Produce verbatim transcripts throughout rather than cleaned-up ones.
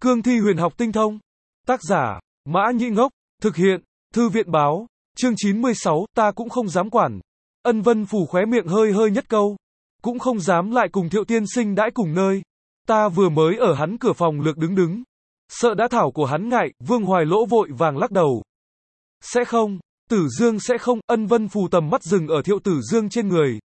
Cương thi huyền học tinh thông. Tác giả, Mã Nhĩ Ngốc. Thực hiện, Thư viện báo. Chương chín mươi sáu, ta cũng không dám quản. Ân Vân Phù khóe miệng hơi hơi nhất câu. Cũng không dám lại cùng Thiệu tiên sinh đãi cùng nơi. Ta vừa mới ở hắn cửa phòng lược đứng đứng. Sợ đã thảo của hắn ngại, Vương Hoài Lỗ vội vàng lắc đầu. Sẽ không, Tử Dương sẽ không. Ân Vân Phù tầm mắt dừng ở Thiệu Tử Dương trên người.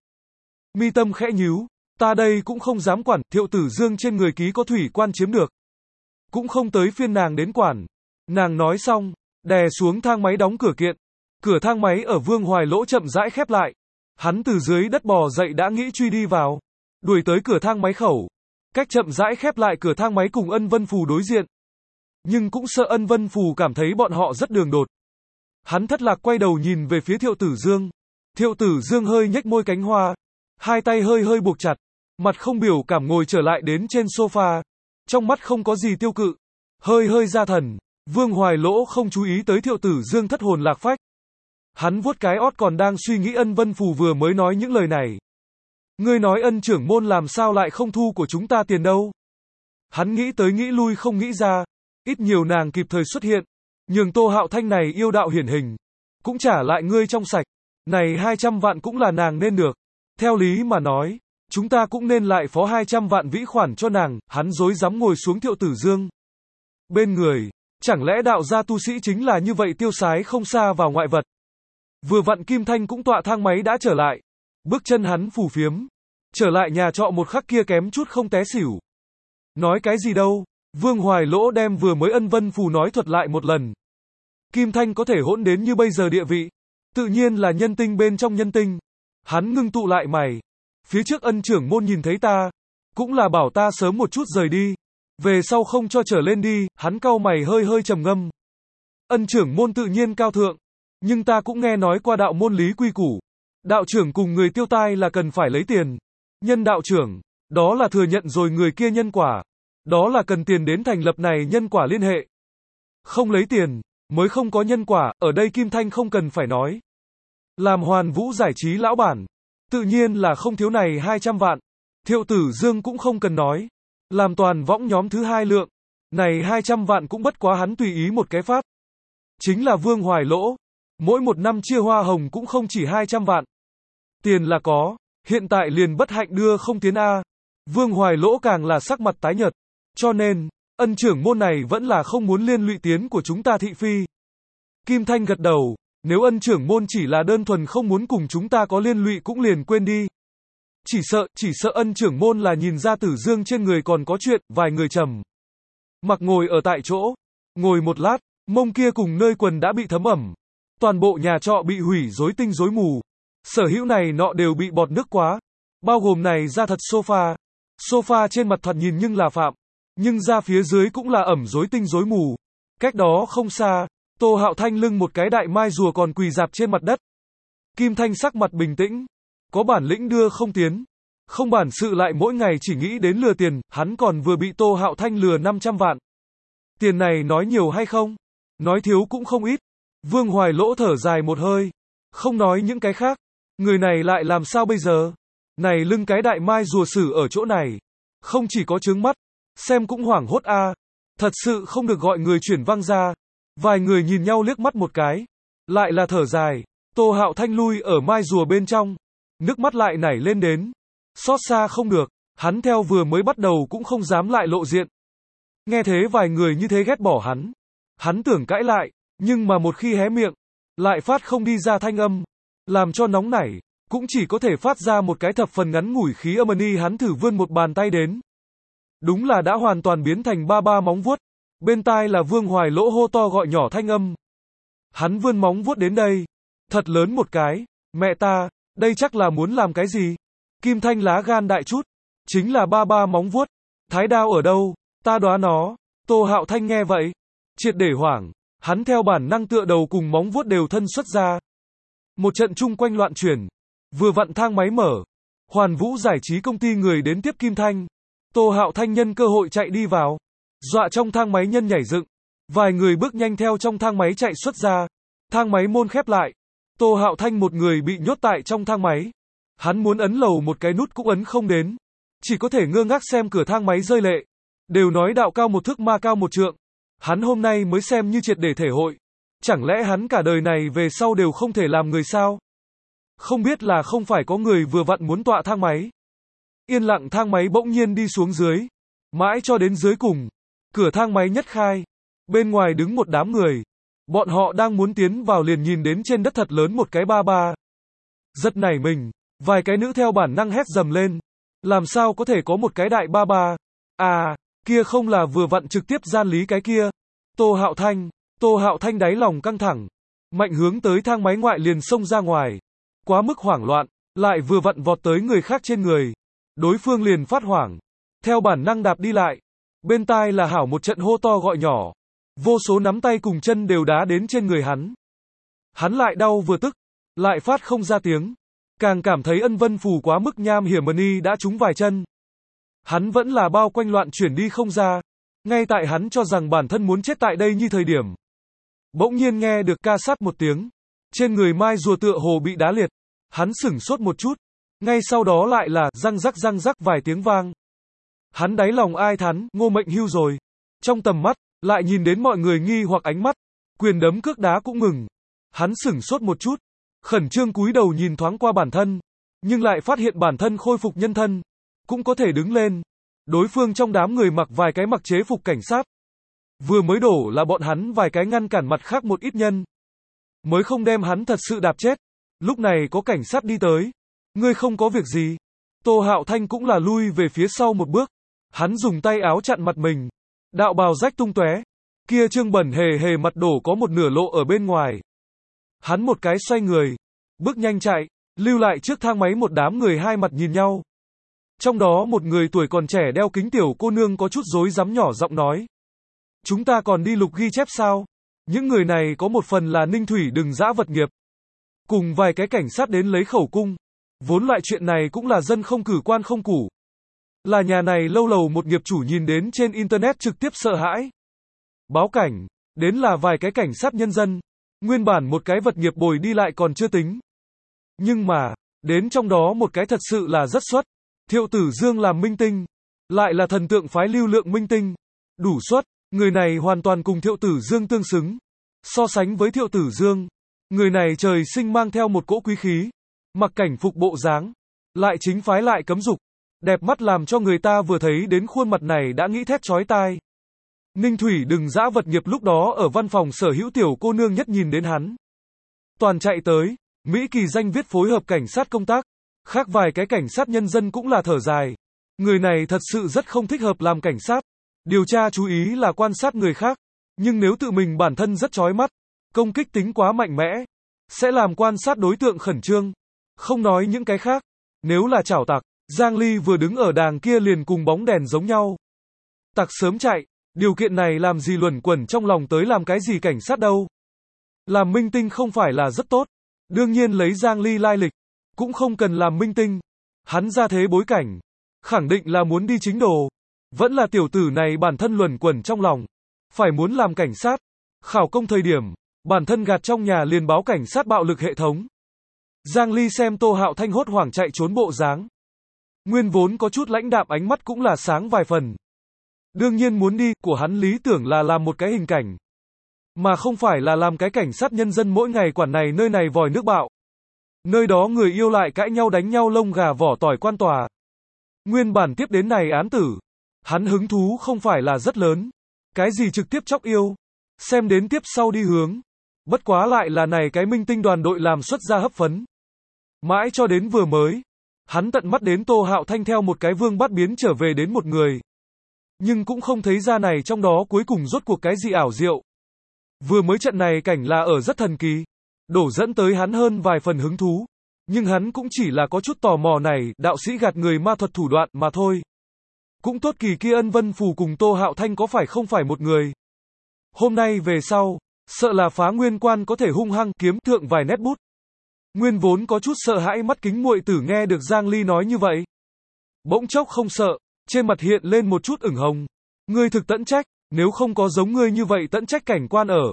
Mi tâm khẽ nhíu. Ta đây cũng không dám quản, Thiệu Tử Dương trên người ký có thủy quan chiếm được. Cũng không tới phiên nàng đến quản. Nàng nói xong, đè xuống thang máy đóng cửa kiện. Cửa thang máy ở Vương Hoài Lỗ chậm rãi khép lại. Hắn từ dưới đất bò dậy đã nghĩ truy đi vào. Đuổi tới cửa thang máy khẩu. Cách chậm rãi khép lại cửa thang máy cùng Ân Vân Phù đối diện. Nhưng cũng sợ Ân Vân Phù cảm thấy bọn họ rất đường đột. Hắn thất lạc quay đầu nhìn về phía Thiệu Tử Dương. Thiệu Tử Dương hơi nhếch môi cánh hoa. Hai tay hơi hơi buộc chặt. Mặt không biểu cảm ngồi trở lại đến trên sofa. Trong mắt không có gì tiêu cự. Hơi hơi ra thần. Vương Hoài Lỗ không chú ý tới Thiệu Tử Dương thất hồn lạc phách. Hắn vuốt cái ót còn đang suy nghĩ Ân Vân Phù vừa mới nói những lời này. Ngươi nói Ân trưởng môn làm sao lại không thu của chúng ta tiền đâu. Hắn nghĩ tới nghĩ lui không nghĩ ra. Ít nhiều nàng kịp thời xuất hiện. Nhường Tô Hạo Thanh này yêu đạo hiển hình. Cũng trả lại ngươi trong sạch. Này hai trăm vạn cũng là nàng nên được. Theo lý mà nói, chúng ta cũng nên lại phó hai trăm vạn vĩ khoản cho nàng. Hắn rối rắm ngồi xuống Thiệu Tử Dương bên người. Chẳng lẽ đạo gia tu sĩ chính là như vậy tiêu sái không xa vào ngoại vật. Vừa vặn Kim Thanh cũng tọa thang máy đã trở lại. Bước chân hắn phù phiếm. Trở lại nhà trọ một khắc kia kém chút không té xỉu. Nói cái gì đâu. Vương Hoài Lỗ đem vừa mới Ân Vân Phù nói thuật lại một lần. Kim Thanh có thể hỗn đến như bây giờ địa vị. Tự nhiên là nhân tinh bên trong nhân tinh. Hắn ngưng tụ lại mày. Phía trước Ân trưởng môn nhìn thấy ta. Cũng là bảo ta sớm một chút rời đi. Về sau không cho trở lên đi. Hắn cau mày hơi hơi trầm ngâm. Ân trưởng môn tự nhiên cao thượng. Nhưng ta cũng nghe nói qua đạo môn lý quy củ. Đạo trưởng cùng người tiêu tai là cần phải lấy tiền. Nhân đạo trưởng. Đó là thừa nhận rồi người kia nhân quả. Đó là cần tiền đến thành lập này nhân quả liên hệ. Không lấy tiền, mới không có nhân quả, ở đây Kim Thanh không cần phải nói. Làm Hoàn Vũ giải trí lão bản. Tự nhiên là không thiếu này hai trăm vạn. Thiệu Tử Dương cũng không cần nói. Làm toàn võng nhóm thứ hai lượng. Này hai trăm vạn cũng bất quá hắn tùy ý một cái phát. Chính là Vương Hoài Lỗ. Mỗi một năm chia hoa hồng cũng không chỉ hai trăm vạn. Tiền là có, hiện tại liền bất hạnh đưa không tiến A. Vương Hoài Lỗ càng là sắc mặt tái nhợt. Cho nên, Ân trưởng môn này vẫn là không muốn liên lụy tiến của chúng ta thị phi. Kim Thanh gật đầu, nếu Ân trưởng môn chỉ là đơn thuần không muốn cùng chúng ta có liên lụy cũng liền quên đi. Chỉ sợ, chỉ sợ Ân trưởng môn là nhìn ra Tử Dương trên người còn có chuyện, vài người trầm mặc ngồi ở tại chỗ. Ngồi một lát, mông kia cùng nơi quần đã bị thấm ẩm. Toàn bộ nhà trọ bị hủy rối tinh rối mù. Sở hữu này nọ đều bị bọt nước quá. Bao gồm này ra thật sofa. Sofa trên mặt thoạt nhìn nhưng là phạm. Nhưng ra phía dưới cũng là ẩm rối tinh rối mù. Cách đó không xa, Tô Hạo Thanh lưng một cái đại mai rùa còn quỳ dạp trên mặt đất. Kim Thanh sắc mặt bình tĩnh. Có bản lĩnh đưa không tiến. Không bản sự lại mỗi ngày chỉ nghĩ đến lừa tiền, hắn còn vừa bị Tô Hạo Thanh lừa năm trăm vạn. Tiền này nói nhiều hay không? Nói thiếu cũng không ít. Vương Hoài Lỗ thở dài một hơi. Không nói những cái khác. Người này lại làm sao bây giờ? Này lưng cái đại mai rùa sử ở chỗ này. Không chỉ có chướng mắt. Xem cũng hoảng hốt a. À. Thật sự không được gọi người chuyển văng ra. Vài người nhìn nhau liếc mắt một cái. Lại là thở dài. Tô Hạo Thanh lui ở mai rùa bên trong. Nước mắt lại nảy lên đến. Xót xa không được. Hắn theo vừa mới bắt đầu cũng không dám lại lộ diện. Nghe thế vài người như thế ghét bỏ hắn. Hắn tưởng cãi lại. Nhưng mà một khi hé miệng. Lại phát không đi ra thanh âm. Làm cho nóng nảy. Cũng chỉ có thể phát ra một cái thập phần ngắn ngủi khí âm ni. Hắn thử vươn một bàn tay đến. Đúng là đã hoàn toàn biến thành ba ba móng vuốt. Bên tai là Vương Hoài Lỗ hô to gọi nhỏ thanh âm. Hắn vươn móng vuốt đến đây. Thật lớn một cái. Mẹ ta, đây chắc là muốn làm cái gì? Kim Thanh lá gan đại chút. Chính là ba ba móng vuốt. Thái đao ở đâu? Ta đoán nó. Tô Hạo Thanh nghe vậy. Triệt để hoảng. Hắn theo bản năng tựa đầu cùng móng vuốt đều thân xuất ra. Một trận chung quanh loạn chuyển. Vừa vặn thang máy mở. Hoàn Vũ giải trí công ty người đến tiếp Kim Thanh. Tô Hạo Thanh nhân cơ hội chạy đi vào. Dọa trong thang máy nhân nhảy dựng. Vài người bước nhanh theo trong thang máy chạy xuất ra. Thang máy môn khép lại. Tô Hạo Thanh một người bị nhốt tại trong thang máy. Hắn muốn ấn lầu một cái nút cũng ấn không đến. Chỉ có thể ngơ ngác xem cửa thang máy rơi lệ. Đều nói đạo cao một thước ma cao một trượng. Hắn hôm nay mới xem như triệt để thể hội. Chẳng lẽ hắn cả đời này về sau đều không thể làm người sao? Không biết là không phải có người vừa vặn muốn tọa thang máy. Yên lặng thang máy bỗng nhiên đi xuống dưới. Mãi cho đến dưới cùng. Cửa thang máy nhất khai. Bên ngoài đứng một đám người. Bọn họ đang muốn tiến vào liền nhìn đến trên đất thật lớn một cái ba ba. Giật nảy mình. Vài cái nữ theo bản năng hét dầm lên. Làm sao có thể có một cái đại ba ba? À, kia không là vừa vặn trực tiếp gian lý cái kia. Tô Hạo Thanh. Tô Hạo Thanh đáy lòng căng thẳng. Mạnh hướng tới thang máy ngoại liền xông ra ngoài. Quá mức hoảng loạn. Lại vừa vặn vọt tới người khác trên người. Đối phương liền phát hoảng. Theo bản năng đạp đi lại. Bên tai là hảo một trận hô to gọi nhỏ. Vô số nắm tay cùng chân đều đá đến trên người hắn. Hắn lại đau vừa tức. Lại phát không ra tiếng. Càng cảm thấy ân vân phù quá mức nham hiểm mani đã trúng vài chân. Hắn vẫn là bao quanh loạn chuyển đi không ra. Ngay tại hắn cho rằng bản thân muốn chết tại đây như thời điểm. Bỗng nhiên nghe được ca sát một tiếng. Trên người mai rùa tựa hồ bị đá liệt. Hắn sửng sốt một chút. Ngay sau đó lại là răng rắc răng rắc vài tiếng vang. Hắn đáy lòng ai thán, Ngô Mệnh hưu rồi. Trong tầm mắt, lại nhìn đến mọi người nghi hoặc ánh mắt. Quyền đấm cước đá cũng ngừng. Hắn sửng sốt một chút. Khẩn trương cúi đầu nhìn thoáng qua bản thân. Nhưng lại phát hiện bản thân khôi phục nhân thân. Cũng có thể đứng lên. Đối phương trong đám người mặc vài cái mặc chế phục cảnh sát. Vừa mới đổ là bọn hắn vài cái ngăn cản mặt khác một ít nhân. Mới không đem hắn thật sự đạp chết. Lúc này có cảnh sát đi tới. Ngươi không có việc gì. Tô Hạo Thanh cũng là lui về phía sau một bước. Hắn dùng tay áo chặn mặt mình. Đạo bào rách tung tóe. Kia trương bẩn hề hề mặt đổ có một nửa lộ ở bên ngoài. Hắn một cái xoay người. Bước nhanh chạy. Lưu lại trước thang máy một đám người hai mặt nhìn nhau. Trong đó một người tuổi còn trẻ đeo kính tiểu cô nương có chút rối rắm nhỏ giọng nói. Chúng ta còn đi lục ghi chép sao? Những người này có một phần là Ninh Thủy đừng dã vật nghiệp. Cùng vài cái cảnh sát đến lấy khẩu cung. Vốn loại chuyện này cũng là dân không cử quan không củ. Là nhà này lâu lầu một nghiệp chủ nhìn đến trên internet trực tiếp sợ hãi. Báo cảnh. Đến là vài cái cảnh sát nhân dân. Nguyên bản một cái vật nghiệp bồi đi lại còn chưa tính. Nhưng mà, đến trong đó một cái thật sự là rất xuất. Thiệu Tử Dương làm minh tinh. Lại là thần tượng phái lưu lượng minh tinh. Đủ xuất. Người này hoàn toàn cùng Thiệu Tử Dương tương xứng. So sánh với Thiệu Tử Dương. Người này trời sinh mang theo một cỗ quý khí. Mặc cảnh phục bộ dáng. Lại chính phái lại cấm dục. Đẹp mắt làm cho người ta vừa thấy đến khuôn mặt này đã nghĩ thét chói tai. Ninh Thủy đừng dã vật nghiệp lúc đó ở văn phòng sở hữu tiểu cô nương nhất nhìn đến hắn. Toàn chạy tới. Mỹ kỳ danh viết phối hợp cảnh sát công tác. Khác vài cái cảnh sát nhân dân cũng là thở dài. Người này thật sự rất không thích hợp làm cảnh sát. Điều tra chú ý là quan sát người khác. Nhưng nếu tự mình bản thân rất chói mắt. Công kích tính quá mạnh mẽ. Sẽ làm quan sát đối tượng khẩn trương. Không nói những cái khác. Nếu là chảo tặc. Giang Ly vừa đứng ở đàng kia liền cùng bóng đèn giống nhau. Tặc sớm chạy. Điều kiện này làm gì luẩn quẩn trong lòng tới làm cái gì cảnh sát đâu. Làm minh tinh không phải là rất tốt. Đương nhiên lấy Giang Ly lai lịch. Cũng không cần làm minh tinh. Hắn ra thế bối cảnh. Khẳng định là muốn đi chính đồ. Vẫn là tiểu tử này bản thân luẩn quẩn trong lòng. Phải muốn làm cảnh sát. Khảo công thời điểm. Bản thân gạt trong nhà liền báo cảnh sát bạo lực hệ thống. Giang Ly xem Tô Hạo Thanh hốt hoảng chạy trốn bộ dáng. Nguyên vốn có chút lãnh đạm ánh mắt cũng là sáng vài phần. Đương nhiên muốn đi của hắn lý tưởng là làm một cái hình cảnh. Mà không phải là làm cái cảnh sát nhân dân mỗi ngày quản này nơi này vòi nước bạo. Nơi đó người yêu lại cãi nhau đánh nhau lông gà vỏ tỏi quan tòa. Nguyên bản tiếp đến này án tử. Hắn hứng thú không phải là rất lớn. Cái gì trực tiếp chóc yêu. Xem đến tiếp sau đi hướng. Bất quá lại là này cái minh tinh đoàn đội làm xuất ra hấp phấn. Mãi cho đến vừa mới. Hắn tận mắt đến Tô Hạo Thanh theo một cái vương bát biến trở về đến một người. Nhưng cũng không thấy ra này trong đó cuối cùng rốt cuộc cái gì ảo diệu. Vừa mới trận này cảnh là ở rất thần kỳ. Đổ dẫn tới hắn hơn vài phần hứng thú. Nhưng hắn cũng chỉ là có chút tò mò này, đạo sĩ gạt người ma thuật thủ đoạn mà thôi. Cũng tốt kỳ kia ân vân phù cùng Tô Hạo Thanh có phải không phải một người. Hôm nay về sau, sợ là phá nguyên quan có thể hung hăng kiếm thượng vài nét bút. Nguyên vốn có chút sợ hãi mắt kính muội tử nghe được Giang Ly nói như vậy. Bỗng chốc không sợ, trên mặt hiện lên một chút ửng hồng. Ngươi thực tận trách, nếu không có giống ngươi như vậy tận trách cảnh quan ở.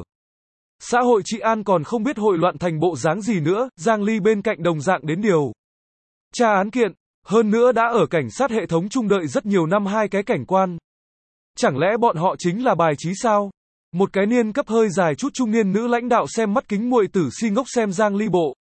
Xã hội trị an còn không biết hội loạn thành bộ dáng gì nữa, Giang Ly bên cạnh đồng dạng đến điều. Tra án kiện, hơn nữa đã ở cảnh sát hệ thống trung đợi rất nhiều năm hai cái cảnh quan. Chẳng lẽ bọn họ chính là bài trí sao? Một cái niên cấp hơi dài chút trung niên nữ lãnh đạo xem mắt kính muội tử si ngốc xem Giang Ly bộ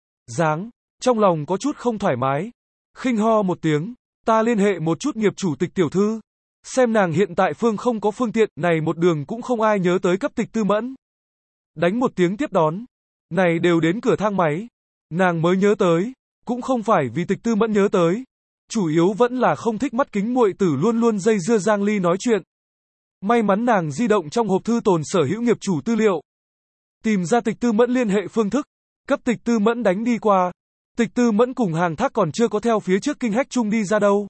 dáng, trong lòng có chút không thoải mái. Khinh ho một tiếng, ta liên hệ một chút nghiệp chủ Tịch tiểu thư, xem nàng hiện tại phương không có phương tiện, này một đường cũng không ai nhớ tới cấp Tịch Tư Mẫn. Đánh một tiếng tiếp đón, này đều đến cửa thang máy, nàng mới nhớ tới, cũng không phải vì Tịch Tư Mẫn nhớ tới, chủ yếu vẫn là không thích mắt kính muội tử luôn luôn dây dưa Giang Ly nói chuyện. May mắn nàng di động trong hộp thư tồn sở hữu nghiệp chủ tư liệu, tìm ra Tịch Tư Mẫn liên hệ phương thức, cấp Tịch Tư Mẫn đánh đi qua. Tịch Tư Mẫn cùng Hàng Thác còn chưa có theo phía trước kinh hách chung đi ra đâu.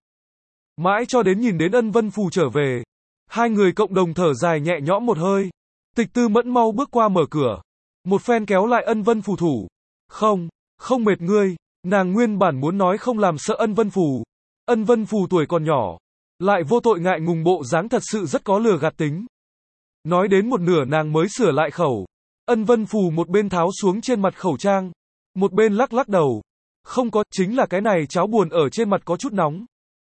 Mãi cho đến nhìn đến Ân Vân Phù trở về, hai người cộng đồng thở dài nhẹ nhõm một hơi. Tịch Tư Mẫn mau bước qua mở cửa, một phen kéo lại Ân Vân Phù thủ. Không, không mệt ngươi, nàng nguyên bản muốn nói không làm sợ Ân Vân Phù. Ân Vân Phù tuổi còn nhỏ, lại vô tội ngại ngùng bộ dáng thật sự rất có lừa gạt tính. Nói đến một nửa nàng mới sửa lại khẩu. Ân Vân Phù một bên tháo xuống trên mặt khẩu trang, một bên lắc lắc đầu. Không có, chính là cái này cháo buồn ở trên mặt có chút nóng.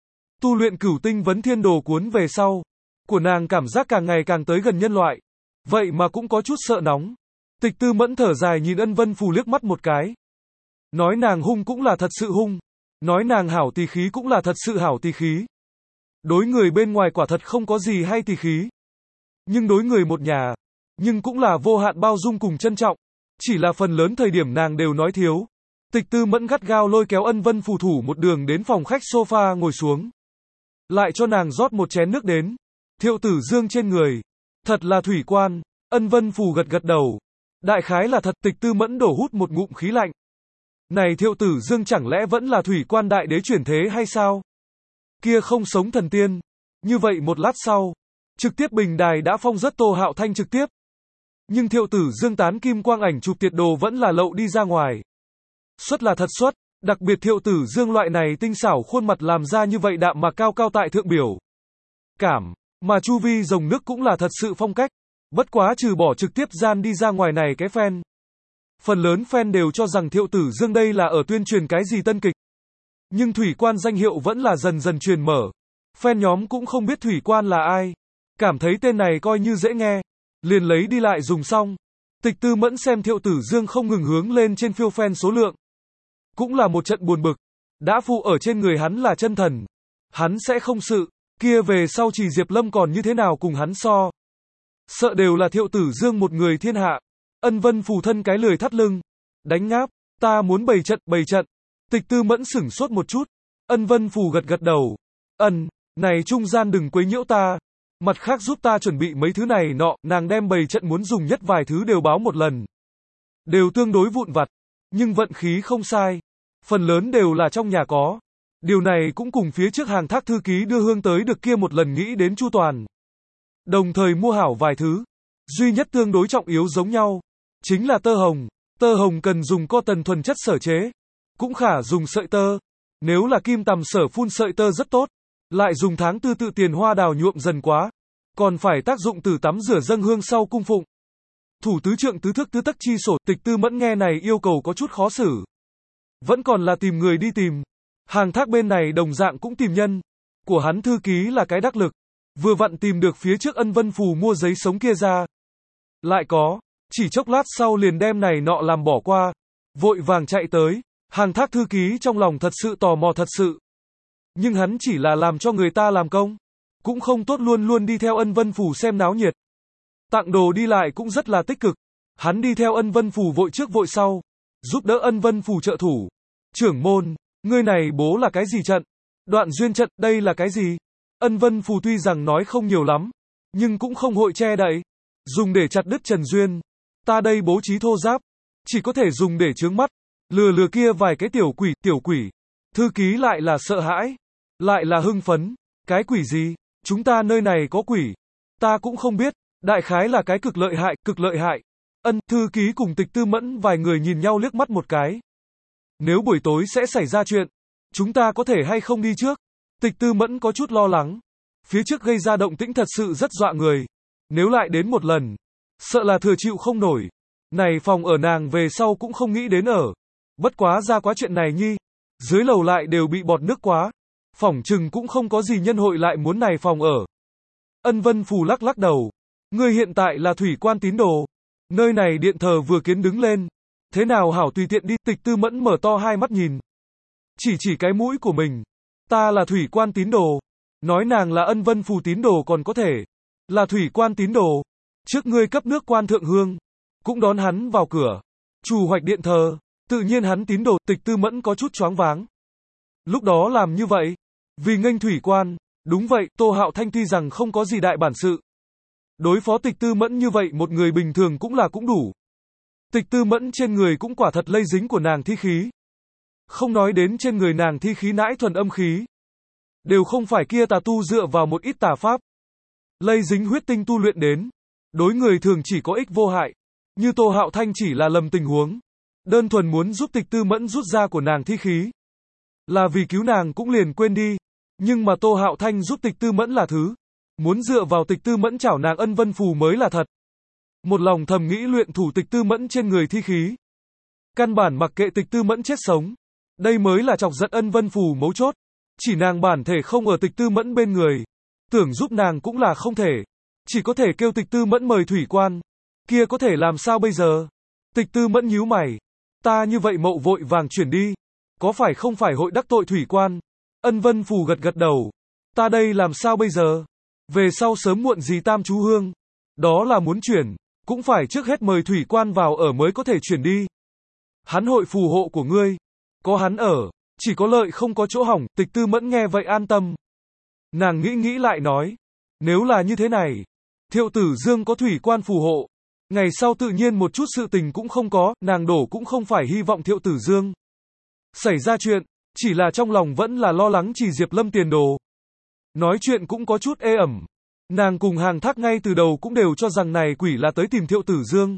Tu luyện cửu tinh vấn thiên đồ cuốn về sau, của nàng cảm giác càng ngày càng tới gần nhân loại. Vậy mà cũng có chút sợ nóng. Tịch Tư Mẫn thở dài nhìn Ân Vân Phù liếc mắt một cái. Nói nàng hung cũng là thật sự hung. Nói nàng hảo tỳ khí cũng là thật sự hảo tỳ khí. Đối người bên ngoài quả thật không có gì hay tỳ khí. Nhưng đối người một nhà, nhưng cũng là vô hạn bao dung cùng trân trọng. Chỉ là phần lớn thời điểm nàng đều nói thiếu. Tịch Tư Mẫn gắt gao lôi kéo Ân Vân Phù thủ một đường đến phòng khách sofa ngồi xuống. Lại cho nàng rót một chén nước đến. Thiệu Tử Dương trên người. Thật là thủy quan. Ân Vân Phù gật gật đầu. Đại khái là thật. Tịch Tư Mẫn đổ hút một ngụm khí lạnh. Này Thiệu Tử Dương chẳng lẽ vẫn là thủy quan đại đế chuyển thế hay sao? Kia không sống thần tiên. Như vậy một lát sau, trực tiếp bình đài đã phong rất Tô Hạo Thanh trực tiếp. Nhưng Thiệu Tử Dương tán kim quang ảnh chụp tiệt đồ vẫn là lậu đi ra ngoài. Xuất là thật xuất, đặc biệt Thiệu Tử Dương loại này tinh xảo khuôn mặt làm ra như vậy đạm mà cao cao tại thượng biểu. Cảm, mà chu vi dòng nước cũng là thật sự phong cách. Bất quá trừ bỏ trực tiếp gian đi ra ngoài này cái fan. Phần lớn fan đều cho rằng Thiệu Tử Dương đây là ở tuyên truyền cái gì tân kịch. Nhưng thủy quan danh hiệu vẫn là dần dần truyền mở. Fan nhóm cũng không biết thủy quan là ai. Cảm thấy tên này coi như dễ nghe. Liền lấy đi lại dùng xong. Tịch Tư Mẫn xem Thiệu Tử Dương không ngừng hướng lên trên phiêu fan số lượng. Cũng là một trận buồn bực. Đã phụ ở trên người hắn là chân thần. Hắn sẽ không sự. Kia về sau chỉ Diệp Lâm còn như thế nào cùng hắn so. Sợ đều là Thiệu Tử Dương một người thiên hạ. Ân Vân Phù thân cái lười thắt lưng. Đánh ngáp. Ta muốn bày trận, bày trận. Tịch Tư Mẫn sửng sốt một chút. Ân Vân Phù gật gật đầu. Ân, này trung gian đừng quấy nhiễu ta. Mặt khác giúp ta chuẩn bị mấy thứ này nọ, nàng đem bày trận muốn dùng nhất vài thứ đều báo một lần. Đều tương đối vụn vặt. Nhưng vận khí không sai. Phần lớn đều là trong nhà có. Điều này cũng cùng phía trước Hàng Thác thư ký đưa hương tới được kia một lần nghĩ đến chu toàn. Đồng thời mua hảo vài thứ. Duy nhất tương đối trọng yếu giống nhau. Chính là tơ hồng. Tơ hồng cần dùng cotton thuần chất sở chế. Cũng khả dùng sợi tơ. Nếu là kim tằm sở phun sợi tơ rất tốt. Lại dùng tháng tư tự tiền hoa đào nhuộm dần quá. Còn phải tác dụng từ tắm rửa dâng hương sau cung phụng. Thủ tứ trượng tứ thước tứ tắc chi sổ. Tịch Tư Mẫn nghe này yêu cầu có chút khó xử. Vẫn còn là tìm người đi tìm. Hàng Thác bên này đồng dạng cũng tìm nhân. Của hắn thư ký là cái đắc lực. Vừa vặn tìm được phía trước Ân Vân Phù mua giấy sống kia ra. Lại có. Chỉ chốc lát sau liền đem này nọ làm bỏ qua. Vội vàng chạy tới. Hàng Thác thư ký trong lòng thật sự tò mò thật sự. Nhưng hắn chỉ là làm cho người ta làm công. Cũng không tốt luôn luôn đi theo Ân Vân Phù xem náo nhiệt. Tặng đồ đi lại cũng rất là tích cực. Hắn đi theo Ân Vân Phù vội trước vội sau. Giúp đỡ Ân Vân Phù trợ thủ. Trưởng môn, ngươi này bố là cái gì trận? Đoạn duyên trận, đây là cái gì? Ân Vân Phù tuy rằng nói không nhiều lắm. Nhưng cũng không hội che đậy. Dùng để chặt đứt trần duyên. Ta đây bố trí thô giáp. Chỉ có thể dùng để chướng mắt. Lừa lừa kia vài cái tiểu quỷ, tiểu quỷ. Thư ký lại là sợ hãi. Lại là hưng phấn. Cái quỷ gì? Chúng ta nơi này có quỷ. Ta cũng không biết. Đại khái là cái cực lợi hại, cực lợi hại. Ân, thư ký cùng Tịch Tư Mẫn vài người nhìn nhau liếc mắt một cái. Nếu buổi tối sẽ xảy ra chuyện, chúng ta có thể hay không đi trước? Tịch Tư Mẫn có chút lo lắng. Phía trước gây ra động tĩnh thật sự rất dọa người. Nếu lại đến một lần, sợ là thừa chịu không nổi. Này phòng ở nàng về sau cũng không nghĩ đến ở. Bất quá ra quá chuyện này nhi. Dưới lầu lại đều bị bọt nước quá. Phỏng chừng cũng không có gì nhân hội lại muốn này phòng ở. Ân Vân Phù lắc lắc đầu. Ngươi hiện tại là thủy quan tín đồ. Nơi này điện thờ vừa kiến đứng lên. Thế nào hảo tùy tiện đi, Tịch Tư Mẫn mở to hai mắt nhìn. Chỉ chỉ cái mũi của mình. Ta là thủy quan tín đồ. Nói nàng là Ân Vân Phù tín đồ còn có thể. Là thủy quan tín đồ. Trước ngươi cấp nước quan thượng hương. Cũng đón hắn vào cửa. Chủ hoạch điện thờ. Tự nhiên hắn tín đồ, Tịch Tư Mẫn có chút choáng váng. Lúc đó làm như vậy. Vì nghênh thủy quan. Đúng vậy, Tô Hạo Thanh tuy rằng không có gì đại bản sự. Đối phó Tịch Tư Mẫn như vậy một người bình thường cũng là cũng đủ. Tịch Tư Mẫn trên người cũng quả thật lây dính của nàng thi khí. Không nói đến trên người nàng thi khí nãi thuần âm khí. Đều không phải kia tà tu dựa vào một ít tà pháp. Lây dính huyết tinh tu luyện đến. Đối người thường chỉ có ích vô hại. Như Tô Hạo Thanh chỉ là lầm tình huống. Đơn thuần muốn giúp Tịch Tư Mẫn rút ra của nàng thi khí. Là vì cứu nàng cũng liền quên đi. Nhưng mà Tô Hạo Thanh giúp Tịch Tư Mẫn là thứ. Muốn dựa vào Tịch Tư Mẫn chảo nàng Ân Vân Phù mới là thật. Một lòng thầm nghĩ luyện thủ Tịch Tư Mẫn trên người thi khí. Căn bản mặc kệ Tịch Tư Mẫn chết sống. Đây mới là chọc giận Ân Vân Phù mấu chốt. Chỉ nàng bản thể không ở Tịch Tư Mẫn bên người. Tưởng giúp nàng cũng là không thể. Chỉ có thể kêu Tịch Tư Mẫn mời thủy quan. Kia có thể làm sao bây giờ? Tịch Tư Mẫn nhíu mày. Ta như vậy mậu vội vàng chuyển đi. Có phải không phải hội đắc tội thủy quan? Ân Vân Phù gật gật đầu. Ta đây làm sao bây giờ? Về sau sớm muộn gì tam chú hương. Đó là muốn chuyển. Cũng phải trước hết mời thủy quan vào ở mới có thể chuyển đi. Hắn hội phù hộ của ngươi. Có hắn ở. Chỉ có lợi không có chỗ hỏng. Tịch Tư Mẫn nghe vậy an tâm. Nàng nghĩ nghĩ lại nói. Nếu là như thế này. Thiệu Tử Dương có thủy quan phù hộ. Ngày sau tự nhiên một chút sự tình cũng không có. Nàng đổ cũng không phải hy vọng Thiệu Tử Dương xảy ra chuyện. Chỉ là trong lòng vẫn là lo lắng Trì Diệp Lâm tiền đồ. Nói chuyện cũng có chút ê ẩm. Nàng cùng Hàng Thác ngay từ đầu cũng đều cho rằng này quỷ là tới tìm Thiệu Tử Dương.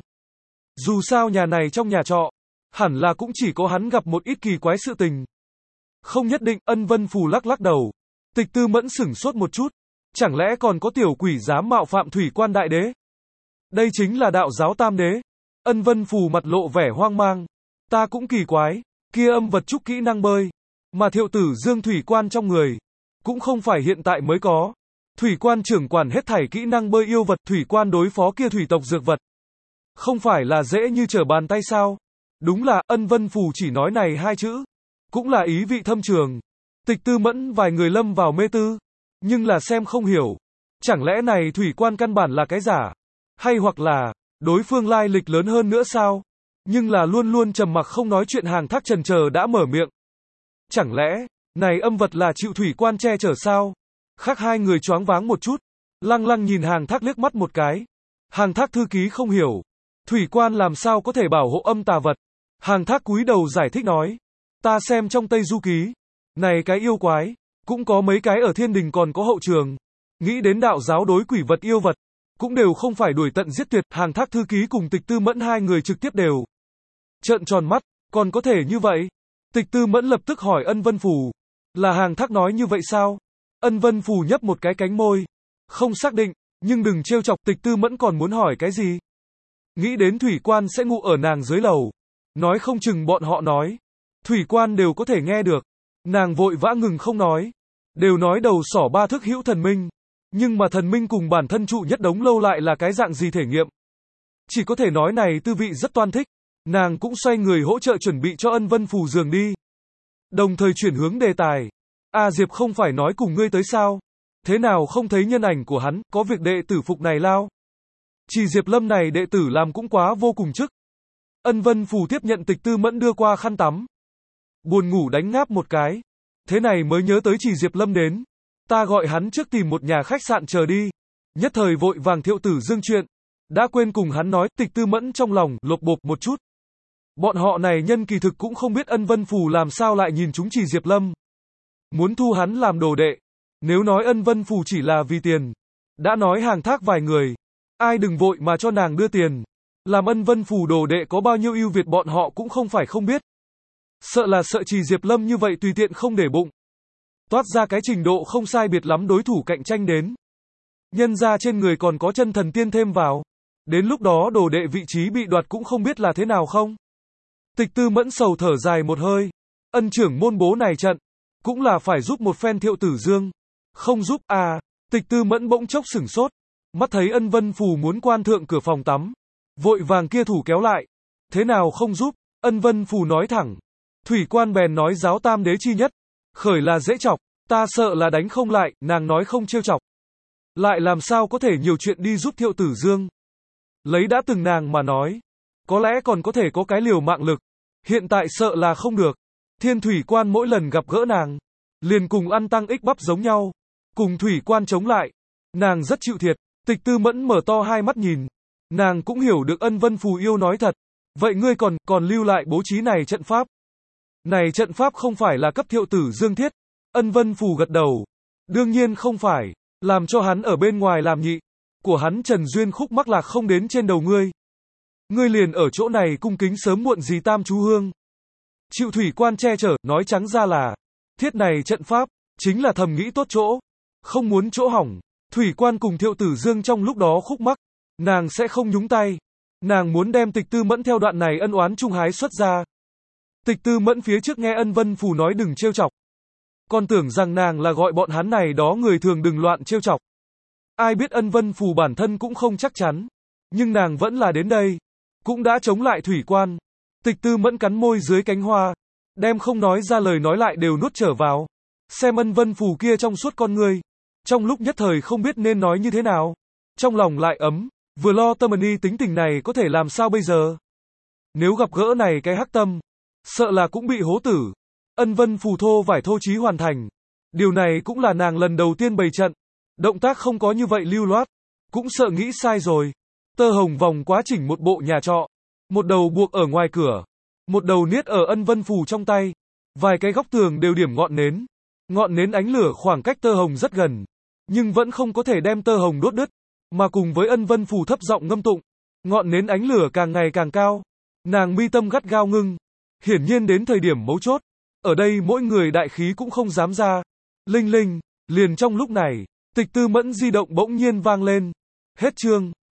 Dù sao nhà này trong nhà trọ. Hẳn là cũng chỉ có hắn gặp một ít kỳ quái sự tình. Không nhất định. Ân Vân Phù lắc lắc đầu. Tịch Tư Mẫn sửng sốt một chút. Chẳng lẽ còn có tiểu quỷ dám mạo phạm thủy quan đại đế? Đây chính là đạo giáo tam đế. Ân Vân Phù mặt lộ vẻ hoang mang. Ta cũng kỳ quái. Kia âm vật trúc kỹ năng bơi. Mà Thiệu Tử Dương thủy quan trong người. Cũng không phải hiện tại mới có. Thủy quan trưởng quản hết thảy kỹ năng bơi yêu vật. Thủy quan đối phó kia thủy tộc dược vật. Không phải là dễ như trở bàn tay sao? Đúng là, Ân Vân Phù chỉ nói này hai chữ. Cũng là ý vị thâm trường. Tịch Tư Mẫn vài người lâm vào mê tư. Nhưng là xem không hiểu. Chẳng lẽ này thủy quan căn bản là cái giả? Hay hoặc là, đối phương lai lịch lớn hơn nữa sao? Nhưng là luôn luôn trầm mặc không nói chuyện. Hàng Thác chần chờ đã mở miệng. Chẳng lẽ, này âm vật là chịu thủy quan che chở sao? Khác hai người choáng váng một chút. Lăng lăng nhìn Hàng Thác liếc mắt một cái. Hàng Thác thư ký không hiểu. Thủy quan làm sao có thể bảo hộ âm tà vật? Hàng Thác cúi đầu giải thích nói. Ta xem trong Tây Du Ký. Này cái yêu quái. Cũng có mấy cái ở thiên đình còn có hậu trường. Nghĩ đến đạo giáo đối quỷ vật yêu vật. Cũng đều không phải đuổi tận giết tuyệt. Hàng Thác thư ký cùng Tịch Tư Mẫn hai người trực tiếp đều trợn tròn mắt. Còn có thể như vậy? Tịch Tư Mẫn lập tức hỏi Ân Vân Phù. Là Hàng Thác nói như vậy sao? Ân Vân Phù nhấp một cái cánh môi. Không xác định. Nhưng đừng trêu chọc. Tịch Tư Mẫn còn muốn hỏi cái gì? Nghĩ đến thủy quan sẽ ngủ ở nàng dưới lầu. Nói không chừng bọn họ nói. Thủy quan đều có thể nghe được. Nàng vội vã ngừng không nói. Đều nói đầu sỏ ba thức hữu thần minh. Nhưng mà thần minh cùng bản thân trụ nhất đống lâu lại là cái dạng gì thể nghiệm. Chỉ có thể nói này tư vị rất toan thích. Nàng cũng xoay người hỗ trợ chuẩn bị cho Ân Vân Phù giường đi. Đồng thời chuyển hướng đề tài. A Diệp không phải nói cùng ngươi tới sao? Thế nào không thấy nhân ảnh của hắn, có việc đệ tử phục này lao? Chỉ Diệp Lâm này đệ tử làm cũng quá vô cùng chức. Ân Vân Phù tiếp nhận Tịch Tư Mẫn đưa qua khăn tắm. Buồn ngủ đánh ngáp một cái. Thế này mới nhớ tới Chỉ Diệp Lâm đến. Ta gọi hắn trước tìm một nhà khách sạn chờ đi. Nhất thời vội vàng Thiệu Tử Dương chuyện. Đã quên cùng hắn nói. Tịch Tư Mẫn trong lòng lột bột một chút. Bọn họ này nhân kỳ thực cũng không biết Ân Vân Phù làm sao lại nhìn chúng Chỉ Diệp Lâm. Muốn thu hắn làm đồ đệ. Nếu nói Ân Vân Phù chỉ là vì tiền. Đã nói Hàng Thác vài người. Ai đừng vội mà cho nàng đưa tiền. Làm Ân Vân Phù đồ đệ có bao nhiêu ưu việt bọn họ cũng không phải không biết. Sợ là sợ Chỉ Diệp Lâm như vậy tùy tiện không để bụng. Toát ra cái trình độ không sai biệt lắm đối thủ cạnh tranh đến. Nhân ra trên người còn có chân thần tiên thêm vào. Đến lúc đó đồ đệ vị trí bị đoạt cũng không biết là thế nào không. Tịch Tư Mẫn sầu thở dài một hơi. Ân trưởng môn bố này trận. Cũng là phải giúp một phen Thiệu Tử Dương. Không giúp à. Tịch Tư Mẫn bỗng chốc sửng sốt, mắt thấy Ân Vân Phù muốn quan thượng cửa phòng tắm, vội vàng kia thủ kéo lại. Thế nào không giúp? Ân Vân Phù nói thẳng. Thủy Quan bèn nói giáo tam đế chi nhất, khởi là dễ chọc, ta sợ là đánh không lại, nàng nói không trêu chọc. Lại làm sao có thể nhiều chuyện đi giúp Thiệu Tử Dương. Lấy đã từng nàng mà nói, có lẽ còn có thể có cái liều mạng lực, hiện tại sợ là không được. Thiên Thủy Quan mỗi lần gặp gỡ nàng, liền cùng ăn tăng ích bắp giống nhau, cùng Thủy Quan chống lại, nàng rất chịu thiệt. Tịch Tư Mẫn mở to hai mắt nhìn, nàng cũng hiểu được Ân Vân Phù yêu nói thật. Vậy ngươi còn, còn lưu lại bố trí này trận pháp. Này trận pháp không phải là cấp Thiệu Tử Dương thiết. Ân Vân Phù gật đầu. Đương nhiên không phải, làm cho hắn ở bên ngoài làm nhị. Của hắn Trần Duyên khúc mắc lạc không đến trên đầu ngươi. Ngươi liền ở chỗ này cung kính sớm muộn gì tam chú hương. Chịu Thủy Quan che chở, nói trắng ra là, thiết này trận pháp, chính là thầm nghĩ tốt chỗ. Không muốn chỗ hỏng. Thủy Quan cùng Thiệu Tử Dương trong lúc đó khúc mắc, nàng sẽ không nhúng tay. Nàng muốn đem Tịch Tư Mẫn theo đoạn này ân oán trung hái xuất ra. Tịch Tư Mẫn phía trước nghe Ân Vân Phù nói đừng trêu chọc, còn tưởng rằng nàng là gọi bọn hắn này đó người thường đừng loạn trêu chọc. Ai biết Ân Vân Phù bản thân cũng không chắc chắn, nhưng nàng vẫn là đến đây, cũng đã chống lại Thủy Quan. Tịch Tư Mẫn cắn môi dưới cánh hoa, đem không nói ra lời nói lại đều nuốt trở vào. Xem Ân Vân Phù kia trong suốt con ngươi, trong lúc nhất thời không biết nên nói như thế nào, trong lòng lại ấm. Vừa lo Tâm Ân tính tình này có thể làm sao bây giờ. Nếu gặp gỡ này cái hắc tâm, sợ là cũng bị hố tử. Ân Vân Phù thô vải thô chí hoàn thành. Điều này cũng là nàng lần đầu tiên bày trận. Động tác không có như vậy lưu loát. Cũng sợ nghĩ sai rồi. Tơ hồng vòng quá chỉnh một bộ nhà trọ. Một đầu buộc ở ngoài cửa. Một đầu niết ở Ân Vân Phù trong tay. Vài cái góc tường đều điểm ngọn nến. Ngọn nến ánh lửa khoảng cách tơ hồng rất gần. Nhưng vẫn không có thể đem tơ hồng đốt đứt. Mà cùng với Ân Vân Phù thấp giọng ngâm tụng, ngọn nến ánh lửa càng ngày càng cao. Nàng mi tâm gắt gao ngưng. Hiển nhiên đến thời điểm mấu chốt, ở đây mỗi người đại khí cũng không dám ra. Linh linh, liền trong lúc này, Tịch Tư Mẫn di động bỗng nhiên vang lên. Hết chương.